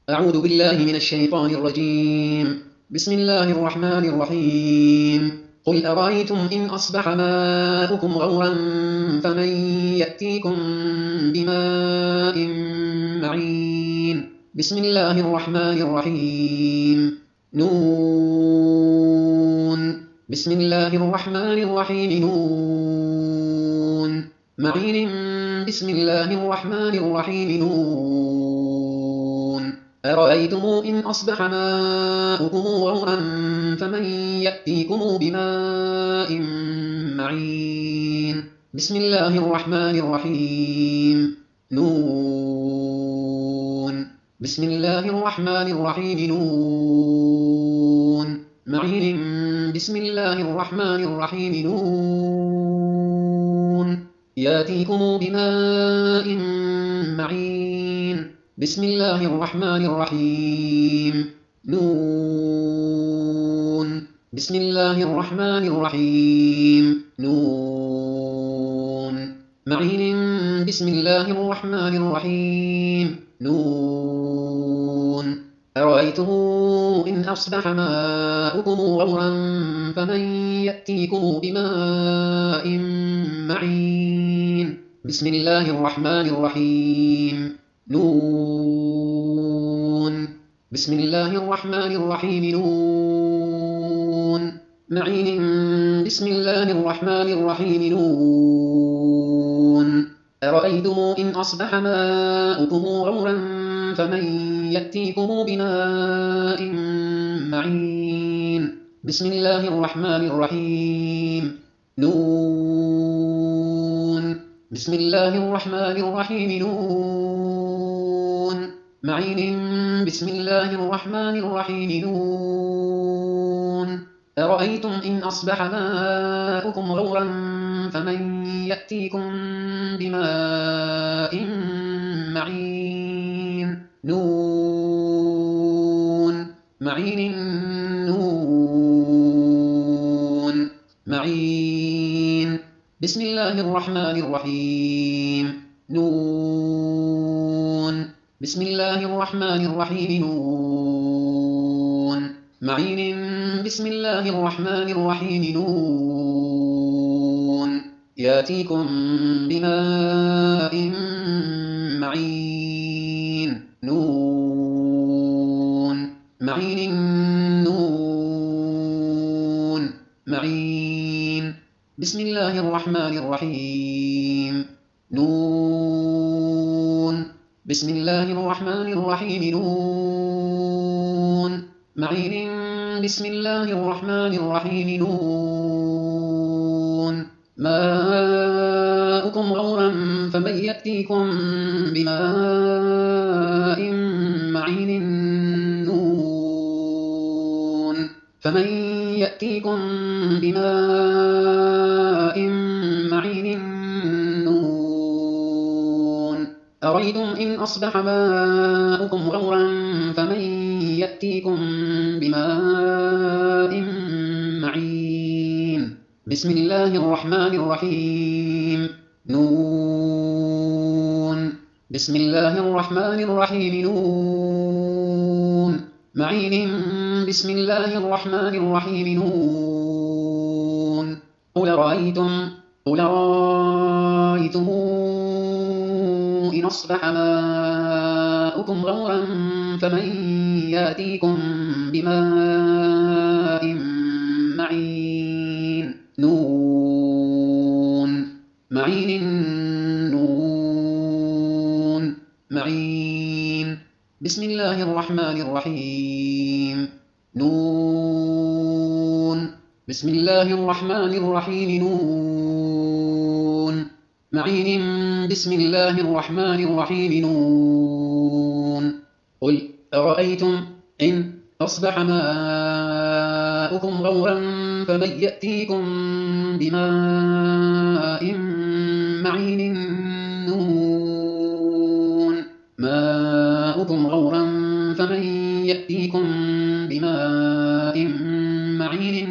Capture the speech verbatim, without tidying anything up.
أعوذ بالله من الشيطان الرجيم. بسم الله الرحمن الرحيم. قل أرأيتم إن أصبح ماؤكم غورا فمن يأتيكم بماء معين. بسم الله الرحمن الرحيم. نون. بسم الله الرحمن الرحيم. نون. معين. بسم الله الرحمن الرحيم. نون. أرأيتم إن أصبح ماؤكم غورا فمن يأتيكم بماء معين. بسم الله الرحمن الرحيم. نون. بسم الله الرحمن الرحيم. نون. معين. بسم الله الرحمن الرحيم. نون. يأتيكم بماء معين. بسم الله الرحمن الرحيم. نون. بسم الله الرحمن الرحيم. نون. معين. بسم الله الرحمن الرحيم. نون. أرأيتم إن أصبح ماؤكم غورا فمن يأتيكم بماء معين. بسم الله الرحمن الرحيم. نون. بسم الله الرحمن الرحيم. نون. معين. بسم الله الرحمن الرحيم. نون. أرأيتم إن أصبح ماؤكم غورا فمن يأتيكم بماء معين. بسم الله الرحمن الرحيم. نون. بسم الله الرحمن الرحيم. نون. معين. بسم الله الرحمن الرحيم. نون. أرأيتم إن أصبح ماؤكم غورا فمن يأتيكم بماء معين. نون. معين. نون. معين. بسم الله الرحمن الرحيم. نون. بسم الله الرحمن الرحيم. نون. معين. بسم الله الرحمن الرحيم. نون. يأتيكم بماء معين. نون. معين. نون. معين. بسم الله الرحمن الرحيم. نون. بسم الله الرحمن الرحيم. نون. معين. بسم الله الرحمن الرحيم. نون. ماؤكم غورا فمن يأتيكم بماء معين. نون. فمن يأتيكم بماء معين. نون. أرأيتم إن أصبح ماؤكم غورا فمن يأتيكم بماء معين. بسم الله الرحمن الرحيم. نون. بسم الله الرحمن الرحيم. نون. معين. بسم الله الرحمن الرحيم. نون. قل رأيتم قل رأيتم إن أصبح ماؤكم غورا فمن يأتيكم بماء معين. نون. معين. نون. معين. بسم الله الرحمن الرحيم. نون. بسم الله الرحمن الرحيم. نون. معين. بسم الله الرحمن الرحيم. نون. قل أرأيتم إن أصبح ماؤكم غورا فمن يأتيكم بماء معين. نون. ماؤكم غورا فمن يأتيكم بماء معين.